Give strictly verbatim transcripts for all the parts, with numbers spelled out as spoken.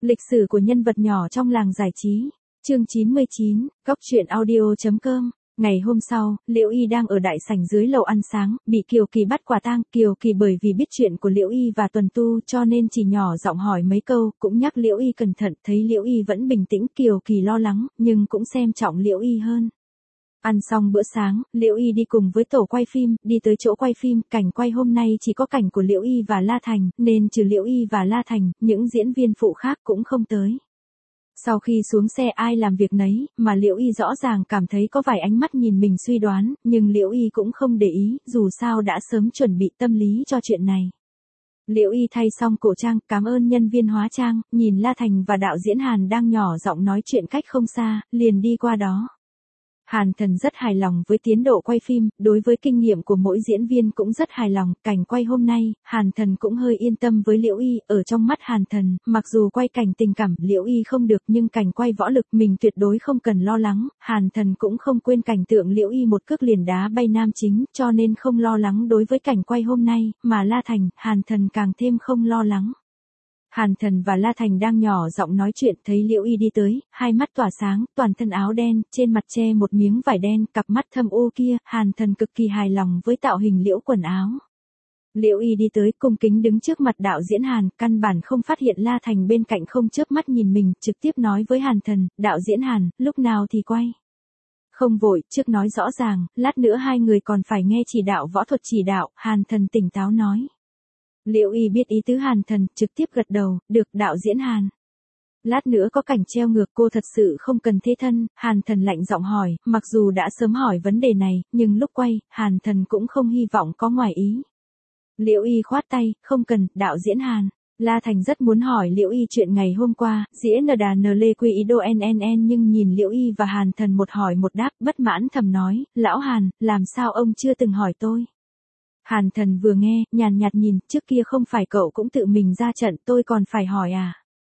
Lịch sử của nhân vật nhỏ trong làng giải trí. Chương chín mươi chín, Góc truyện audio chấm com. Ngày hôm sau, Liễu Y đang ở đại sảnh dưới lầu ăn sáng, bị Kiều Kỳ bắt quả tang. Kiều Kỳ bởi vì biết chuyện của Liễu Y và Tuần Tu cho nên chỉ nhỏ giọng hỏi mấy câu, cũng nhắc Liễu Y cẩn thận. Thấy Liễu Y vẫn bình tĩnh, Kiều Kỳ lo lắng, nhưng cũng xem trọng Liễu Y hơn. Ăn xong bữa sáng, Liễu Y đi cùng với tổ quay phim, đi tới chỗ quay phim. Cảnh quay hôm nay chỉ có cảnh của Liễu Y và La Thành, nên trừ Liễu Y và La Thành, những diễn viên phụ khác cũng không tới. Sau khi xuống xe ai làm việc nấy, mà Liễu Y rõ ràng cảm thấy có vài ánh mắt nhìn mình suy đoán, nhưng Liễu Y cũng không để ý, dù sao đã sớm chuẩn bị tâm lý cho chuyện này. Liễu Y thay xong cổ trang, cảm ơn nhân viên hóa trang, nhìn La Thành và đạo diễn Hàn đang nhỏ giọng nói chuyện cách không xa, liền đi qua đó. Hàn Thần rất hài lòng với tiến độ quay phim, đối với kinh nghiệm của mỗi diễn viên cũng rất hài lòng. Cảnh quay hôm nay, Hàn Thần cũng hơi yên tâm với Liễu Y. Ở trong mắt Hàn Thần, mặc dù quay cảnh tình cảm Liễu Y không được, nhưng cảnh quay võ lực mình tuyệt đối không cần lo lắng. Hàn Thần cũng không quên cảnh tượng Liễu Y một cước liền đá bay nam chính, cho nên không lo lắng đối với cảnh quay hôm nay, mà La Thành, Hàn Thần càng thêm không lo lắng. Hàn Thần và La Thành đang nhỏ giọng nói chuyện, thấy Liễu Y đi tới, hai mắt tỏa sáng, toàn thân áo đen, trên mặt che một miếng vải đen, cặp mắt thâm u kia. Hàn Thần cực kỳ hài lòng với tạo hình Liễu quần áo. Liễu Y đi tới, cung kính đứng trước mặt đạo diễn Hàn, căn bản không phát hiện La Thành bên cạnh không chớp mắt nhìn mình, trực tiếp nói với Hàn Thần, đạo diễn Hàn, lúc nào thì quay. Không vội, trước nói rõ ràng, lát nữa hai người còn phải nghe chỉ đạo võ thuật chỉ đạo. Hàn Thần tỉnh táo nói. Liễu Y biết ý tứ Hàn Thần, trực tiếp gật đầu, được đạo diễn Hàn. Lát nữa có cảnh treo ngược, cô thật sự không cần thế thân. Hàn Thần lạnh giọng hỏi, mặc dù đã sớm hỏi vấn đề này, nhưng lúc quay, Hàn Thần cũng không hy vọng có ngoài ý. Liễu Y khoát tay, không cần, đạo diễn Hàn. La Thành rất muốn hỏi Liễu Y chuyện ngày hôm qua, diễn ở đà nờ lê quy ý đô nn nhưng nhìn Liễu Y và Hàn Thần một hỏi một đáp, bất mãn thầm nói, lão Hàn, làm sao ông chưa từng hỏi tôi? Hàn Thần vừa nghe, nhàn nhạt nhìn, trước kia không phải cậu cũng tự mình ra trận, tôi còn phải hỏi à?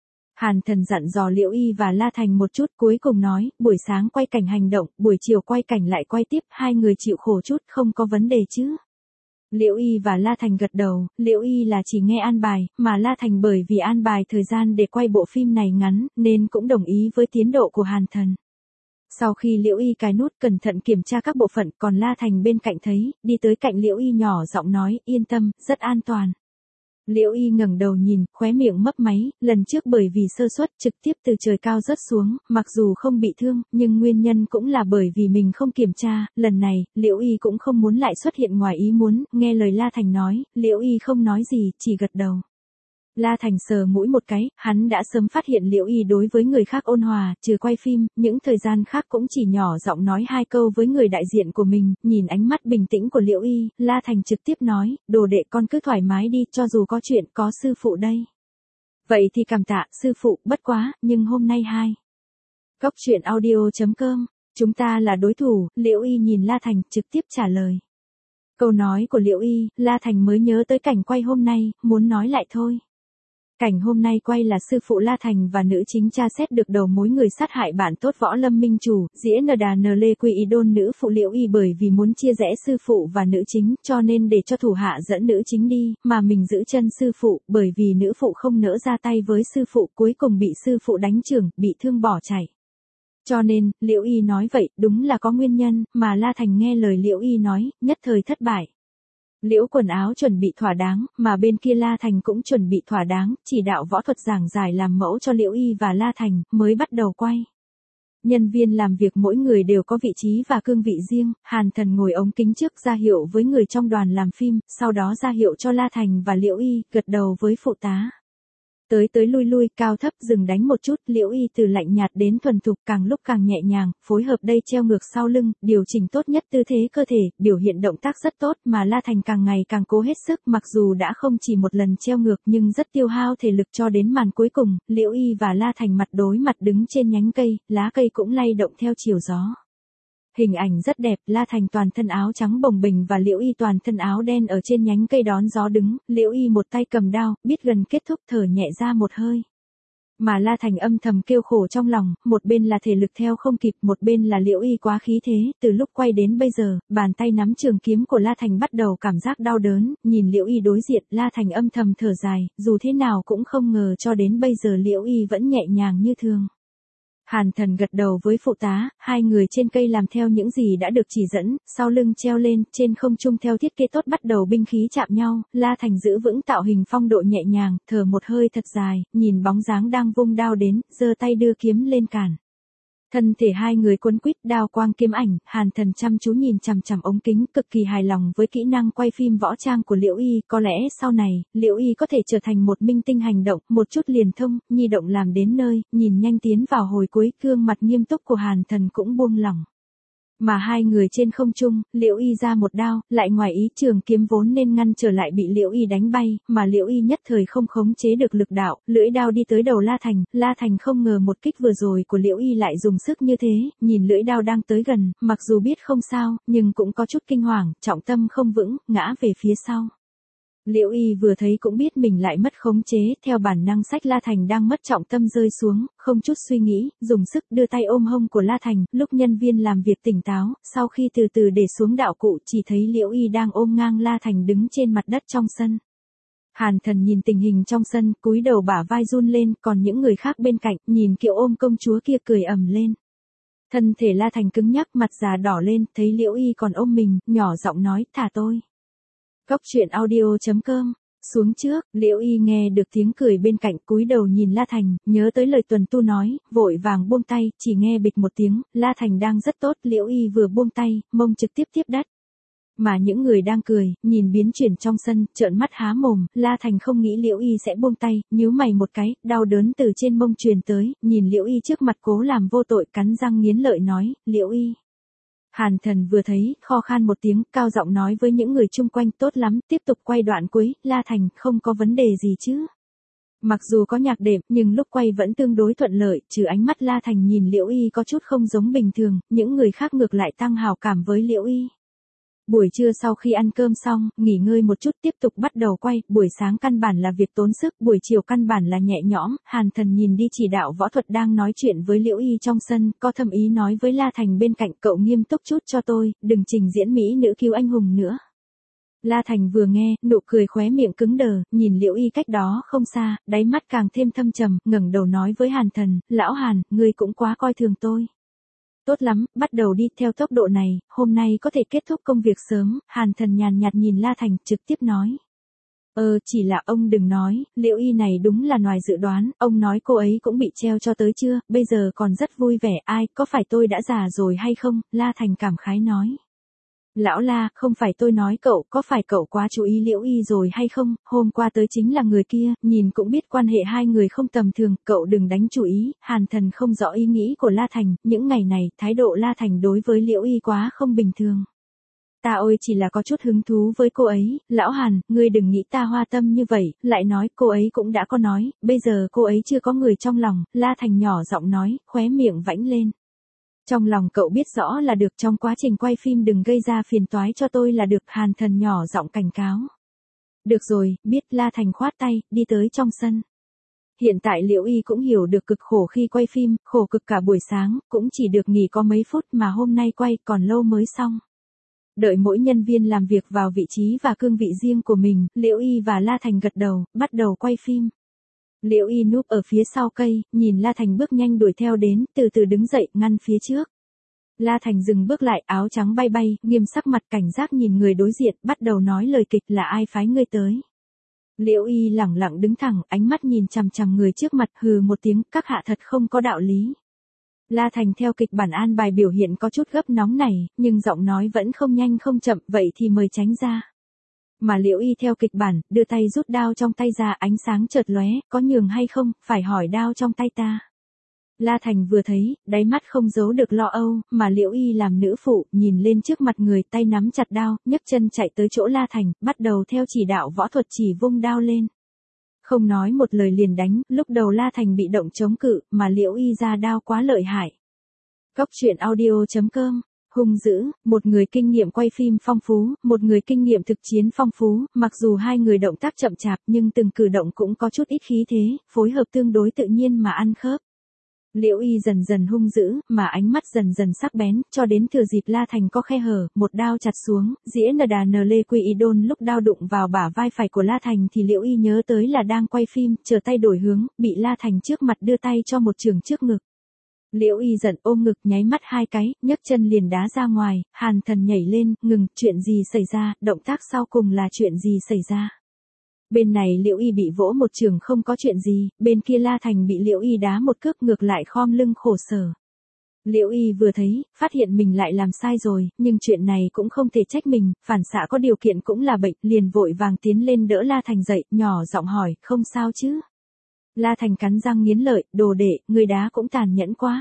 Hàn Thần dặn dò Liễu Y và La Thành một chút, cuối cùng nói, buổi sáng quay cảnh hành động, buổi chiều quay cảnh lại quay tiếp, hai người chịu khổ chút, không có vấn đề chứ? Liễu Y và La Thành gật đầu. Liễu Y là chỉ nghe an bài, mà La Thành bởi vì an bài thời gian để quay bộ phim này ngắn, nên cũng đồng ý với tiến độ của Hàn Thần. Sau khi Liễu Y cài nút cẩn thận kiểm tra các bộ phận, còn La Thành bên cạnh thấy, đi tới cạnh Liễu Y nhỏ giọng nói, yên tâm, rất an toàn. Liễu Y ngẩng đầu nhìn, khóe miệng mấp máy, lần trước bởi vì sơ suất trực tiếp từ trời cao rớt xuống, mặc dù không bị thương, nhưng nguyên nhân cũng là bởi vì mình không kiểm tra. Lần này, Liễu Y cũng không muốn lại xuất hiện ngoài ý muốn. Nghe lời La Thành nói, Liễu Y không nói gì, chỉ gật đầu. La Thành sờ mũi một cái, hắn đã sớm phát hiện Liễu Y đối với người khác ôn hòa, trừ quay phim, những thời gian khác cũng chỉ nhỏ giọng nói hai câu với người đại diện của mình. Nhìn ánh mắt bình tĩnh của Liễu Y, La Thành trực tiếp nói, đồ đệ con cứ thoải mái đi, cho dù có chuyện, có sư phụ đây. Vậy thì cảm tạ, sư phụ, bất quá, nhưng hôm nay hai. Góc truyện audio chấm com, chúng ta là đối thủ. Liễu Y nhìn La Thành, trực tiếp trả lời. Câu nói của Liễu Y, La Thành mới nhớ tới cảnh quay hôm nay, muốn nói lại thôi. Cảnh hôm nay quay là sư phụ La Thành và nữ chính tra xét được đầu mối người sát hại bạn tốt Võ Lâm Minh Chủ, diễn ở đà nờ lê quy ý đôn nữ phụ Liễu Y bởi vì muốn chia rẽ sư phụ và nữ chính, cho nên để cho thủ hạ dẫn nữ chính đi, mà mình giữ chân sư phụ, bởi vì nữ phụ không nỡ ra tay với sư phụ, cuối cùng bị sư phụ đánh chưởng, bị thương bỏ chạy. Cho nên, Liễu Y nói vậy, đúng là có nguyên nhân, mà La Thành nghe lời Liễu Y nói, nhất thời thất bại. Liễu quần áo chuẩn bị thỏa đáng, mà bên kia La Thành cũng chuẩn bị thỏa đáng, chỉ đạo võ thuật giảng giải làm mẫu cho Liễu Y và La Thành, mới bắt đầu quay. Nhân viên làm việc mỗi người đều có vị trí và cương vị riêng. Hàn Thần ngồi ống kính trước ra hiệu với người trong đoàn làm phim, sau đó ra hiệu cho La Thành và Liễu Y, gật đầu với phụ tá. Tới tới lui lui, cao thấp dừng đánh một chút. Liễu Y từ lạnh nhạt đến thuần thục, càng lúc càng nhẹ nhàng, phối hợp đây treo ngược sau lưng, điều chỉnh tốt nhất tư thế cơ thể, biểu hiện động tác rất tốt, mà La Thành càng ngày càng cố hết sức, mặc dù đã không chỉ một lần treo ngược nhưng rất tiêu hao thể lực. Cho đến màn cuối cùng, Liễu Y và La Thành mặt đối mặt đứng trên nhánh cây, lá cây cũng lay động theo chiều gió. Hình ảnh rất đẹp, La Thành toàn thân áo trắng bồng bềnh và Liễu Y toàn thân áo đen ở trên nhánh cây đón gió đứng. Liễu Y một tay cầm đao, biết gần kết thúc thở nhẹ ra một hơi. Mà La Thành âm thầm kêu khổ trong lòng, một bên là thể lực theo không kịp, một bên là Liễu Y quá khí thế, từ lúc quay đến bây giờ, bàn tay nắm trường kiếm của La Thành bắt đầu cảm giác đau đớn, nhìn Liễu Y đối diện, La Thành âm thầm thở dài, dù thế nào cũng không ngờ cho đến bây giờ Liễu Y vẫn nhẹ nhàng như thường. Hàn Thần gật đầu với phụ tá, hai người trên cây làm theo những gì đã được chỉ dẫn, sau lưng treo lên, trên không trung theo thiết kế tốt bắt đầu binh khí chạm nhau, La Thành giữ vững tạo hình phong độ nhẹ nhàng, thở một hơi thật dài, nhìn bóng dáng đang vung đao đến, giơ tay đưa kiếm lên cản. Thân thể hai người cuốn quýt đao quang kiếm ảnh, Hàn Thần chăm chú nhìn chằm chằm ống kính, cực kỳ hài lòng với kỹ năng quay phim võ trang của Liễu Y, có lẽ sau này, Liễu Y có thể trở thành một minh tinh hành động, một chút liền thông, nhi động làm đến nơi, nhìn nhanh tiến vào hồi cuối, gương mặt nghiêm túc của Hàn Thần cũng buông lỏng. Mà hai người trên không trung, Liễu Y ra một đao, lại ngoài ý trường kiếm vốn nên ngăn trở lại bị Liễu Y đánh bay, mà Liễu Y nhất thời không khống chế được lực đạo, lưỡi đao đi tới đầu La Thành, La Thành không ngờ một kích vừa rồi của Liễu Y lại dùng sức như thế, nhìn lưỡi đao đang tới gần, mặc dù biết không sao, nhưng cũng có chút kinh hoàng, trọng tâm không vững, ngã về phía sau. Liễu Y vừa thấy cũng biết mình lại mất khống chế, theo bản năng xách La Thành đang mất trọng tâm rơi xuống, không chút suy nghĩ, dùng sức đưa tay ôm hông của La Thành, lúc nhân viên làm việc tỉnh táo, sau khi từ từ để xuống đạo cụ chỉ thấy Liễu Y đang ôm ngang La Thành đứng trên mặt đất trong sân. Hàn Thần nhìn tình hình trong sân, cúi đầu bả vai run lên, còn những người khác bên cạnh, nhìn kiểu ôm công chúa kia cười ầm lên. Thân thể La Thành cứng nhắc, mặt già đỏ lên, thấy Liễu Y còn ôm mình, nhỏ giọng nói, thả tôi. Góc truyện audio chấm com. Xuống trước, Liễu Y nghe được tiếng cười bên cạnh, cúi đầu nhìn La Thành, nhớ tới lời Tuần Tu nói, vội vàng buông tay, chỉ nghe bịch một tiếng, La Thành đang rất tốt, Liễu Y vừa buông tay, mông trực tiếp tiếp đất. Mà những người đang cười, nhìn biến chuyển trong sân, trợn mắt há mồm, La Thành không nghĩ Liễu Y sẽ buông tay, nhíu mày một cái, đau đớn từ trên mông truyền tới, nhìn Liễu Y trước mặt cố làm vô tội, cắn răng nghiến lợi nói, Liễu Y. Hàn Thần vừa thấy, kho khan một tiếng, cao giọng nói với những người chung quanh, tốt lắm, tiếp tục quay đoạn cuối, La Thành, không có vấn đề gì chứ. Mặc dù có nhạc đệm, nhưng lúc quay vẫn tương đối thuận lợi, trừ ánh mắt La Thành nhìn Liễu Y có chút không giống bình thường, những người khác ngược lại tăng hào cảm với Liễu Y. Buổi trưa sau khi ăn cơm xong, nghỉ ngơi một chút tiếp tục bắt đầu quay, buổi sáng căn bản là việc tốn sức, buổi chiều căn bản là nhẹ nhõm, Hàn Thần nhìn đi chỉ đạo võ thuật đang nói chuyện với Liễu Y trong sân, có thâm ý nói với La Thành bên cạnh, cậu nghiêm túc chút cho tôi, đừng trình diễn mỹ nữ cứu anh hùng nữa. La Thành vừa nghe, nụ cười khóe miệng cứng đờ, nhìn Liễu Y cách đó không xa, đáy mắt càng thêm thâm trầm, ngẩng đầu nói với Hàn Thần, lão Hàn, ngươi cũng quá coi thường tôi. Tốt lắm, bắt đầu đi, theo tốc độ này, hôm nay có thể kết thúc công việc sớm, Hàn Thần nhàn nhạt nhìn La Thành, trực tiếp nói. Ờ, chỉ là ông đừng nói, Liễu Y này đúng là ngoài dự đoán, ông nói cô ấy cũng bị treo cho tới chưa, bây giờ còn rất vui vẻ, ai, có phải tôi đã già rồi hay không, La Thành cảm khái nói. Lão La, không phải tôi nói cậu, có phải cậu quá chú ý Liễu Y rồi hay không, hôm qua tới chính là người kia, nhìn cũng biết quan hệ hai người không tầm thường, cậu đừng đánh chú ý, Hàn Thần không rõ ý nghĩ của La Thành, những ngày này, thái độ La Thành đối với Liễu Y quá không bình thường. Ta ôi chỉ là có chút hứng thú với cô ấy, lão Hàn, ngươi đừng nghĩ ta hoa tâm như vậy, lại nói, cô ấy cũng đã có nói, bây giờ cô ấy chưa có người trong lòng, La Thành nhỏ giọng nói, khóe miệng vãnh lên. Trong lòng cậu biết rõ là được, trong quá trình quay phim đừng gây ra phiền toái cho tôi là được, Hàn Thần nhỏ giọng cảnh cáo. Được rồi, biết, La Thành khoát tay, đi tới trong sân. Hiện tại Liễu Y cũng hiểu được cực khổ khi quay phim, khổ cực cả buổi sáng, cũng chỉ được nghỉ có mấy phút mà hôm nay quay còn lâu mới xong. Đợi mỗi nhân viên làm việc vào vị trí và cương vị riêng của mình, Liễu Y và La Thành gật đầu, bắt đầu quay phim. Liễu Y núp ở phía sau cây, nhìn La Thành bước nhanh đuổi theo đến, từ từ đứng dậy, ngăn phía trước. La Thành dừng bước lại, áo trắng bay bay, nghiêm sắc mặt cảnh giác nhìn người đối diện, bắt đầu nói lời kịch, là ai phái ngươi tới. Liễu Y lẳng lặng đứng thẳng, ánh mắt nhìn chằm chằm người trước mặt, hừ một tiếng, các hạ thật không có đạo lý. La Thành theo kịch bản an bài biểu hiện có chút gấp nóng này, nhưng giọng nói vẫn không nhanh không chậm, vậy thì mời tránh ra. Mà Liễu Y theo kịch bản, đưa tay rút đao trong tay ra, ánh sáng chợt lóe, có nhường hay không, phải hỏi đao trong tay ta. La Thành vừa thấy, đáy mắt không giấu được lo âu, mà Liễu Y làm nữ phụ, nhìn lên trước mặt người, tay nắm chặt đao, nhấc chân chạy tới chỗ La Thành, bắt đầu theo chỉ đạo võ thuật chỉ vung đao lên. Không nói một lời liền đánh, lúc đầu La Thành bị động chống cự, mà Liễu Y ra đao quá lợi hại. Góc truyện audio chấm com hung dữ, một người kinh nghiệm quay phim phong phú, một người kinh nghiệm thực chiến phong phú, mặc dù hai người động tác chậm chạp nhưng từng cử động cũng có chút ít khí thế, phối hợp tương đối tự nhiên mà ăn khớp. Liễu Y dần dần hung dữ, mà ánh mắt dần dần sắc bén, cho đến thừa dịp La Thành có khe hở, một đao chặt xuống, dĩa nờ đà nờ lê quy y đôn lúc đao đụng vào bả vai phải của La Thành thì Liễu Y nhớ tới là đang quay phim, chờ tay đổi hướng, bị La Thành trước mặt đưa tay cho một chưởng trước ngực. Liễu Y giận ôm ngực nháy mắt hai cái, nhấc chân liền đá ra ngoài, Hàn Thần nhảy lên, ngừng, chuyện gì xảy ra, động tác sau cùng là chuyện gì xảy ra. Bên này Liễu Y bị vỗ một chưởng không có chuyện gì, bên kia La Thành bị Liễu Y đá một cước ngược lại khom lưng khổ sở. Liễu Y vừa thấy, phát hiện mình lại làm sai rồi, nhưng chuyện này cũng không thể trách mình, phản xạ có điều kiện cũng là bệnh, liền vội vàng tiến lên đỡ La Thành dậy, nhỏ giọng hỏi, không sao chứ? La Thành cắn răng nghiến lợi, đồ đệ, người đá cũng tàn nhẫn quá.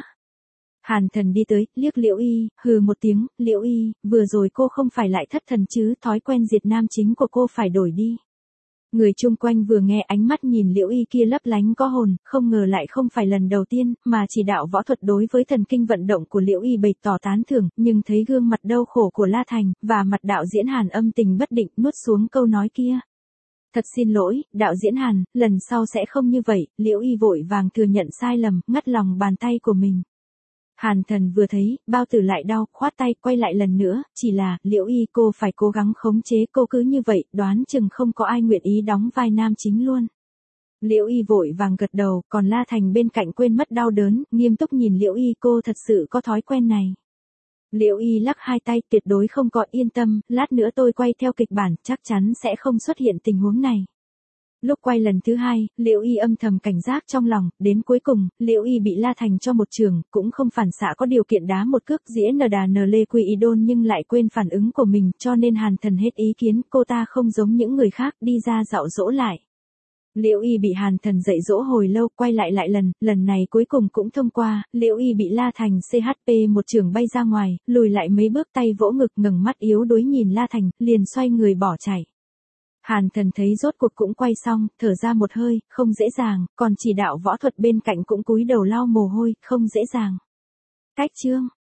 Hàn Thần đi tới, liếc Liễu Y, hừ một tiếng, Liễu Y, vừa rồi cô không phải lại thất thần chứ, thói quen diệt nam chính của cô phải đổi đi. Người chung quanh vừa nghe ánh mắt nhìn Liễu Y kia lấp lánh có hồn, không ngờ lại không phải lần đầu tiên, mà chỉ đạo võ thuật đối với thần kinh vận động của Liễu Y bày tỏ tán thưởng, nhưng thấy gương mặt đau khổ của La Thành, và mặt đạo diễn Hàn âm tình bất định, nuốt xuống câu nói kia. Thật xin lỗi, đạo diễn Hàn, lần sau sẽ không như vậy, Liễu Y vội vàng thừa nhận sai lầm, ngắt lòng bàn tay của mình. Hàn Thần vừa thấy, bao tử lại đau, khoát tay, quay lại lần nữa, chỉ là, Liễu Y cô phải cố gắng khống chế cô cứ như vậy, đoán chừng không có ai nguyện ý đóng vai nam chính luôn. Liễu Y vội vàng gật đầu, còn La Thành bên cạnh quên mất đau đớn, nghiêm túc nhìn Liễu Y cô thật sự có thói quen này. Liễu Y lắc hai tay, tuyệt đối không có, yên tâm, lát nữa tôi quay theo kịch bản, chắc chắn sẽ không xuất hiện tình huống này. Lúc quay lần thứ hai, Liễu Y âm thầm cảnh giác trong lòng, đến cuối cùng, Liễu Y bị La Thành cho một trường, cũng không phản xạ có điều kiện đá một cước dĩa nờ đà nờ lê quy y đôn nhưng lại quên phản ứng của mình, cho nên Hàn Thần hết ý kiến, cô ta không giống những người khác, đi ra dạo dỗ lại. Liễu Y bị Hàn Thần dạy dỗ hồi lâu, quay lại lại lần, lần này cuối cùng cũng thông qua, Liễu Y bị La Thành xê hát pê một trường bay ra ngoài, lùi lại mấy bước, tay vỗ ngực, ngẩng mắt yếu đuối nhìn La Thành, liền xoay người bỏ chạy. Hàn Thần thấy rốt cuộc cũng quay xong, thở ra một hơi, không dễ dàng, còn chỉ đạo võ thuật bên cạnh cũng cúi đầu lau mồ hôi, không dễ dàng. Cách chương